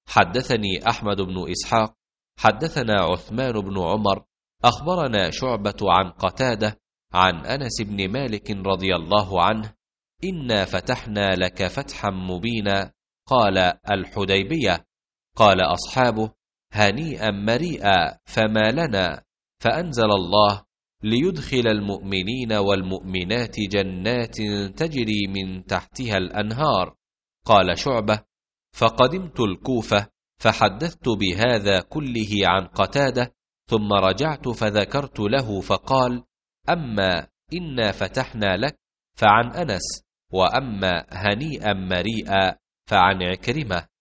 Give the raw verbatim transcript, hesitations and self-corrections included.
حدثني أحمد بن إسحاق حدثنا عثمان بن عمر أخبرنا شعبة عن قتادة عن أنس بن مالك رضي الله عنه: إنا فتحنا لك فتحا مبينا. قال: الحديبية. قال أصحابه: هنيئا مريئا، فما لنا؟ فأنزل الله: ليدخل المؤمنين والمؤمنات جنات تجري من تحتها الأنهار. قال شعبة: فقدمت الكوفة فحدثت بهذا كله عن قتادة، ثم رجعت فذكرت له فقال: أما إنا فتحنا لك فعن أنس، وأما هنيئا مريئا فعن عكرمة.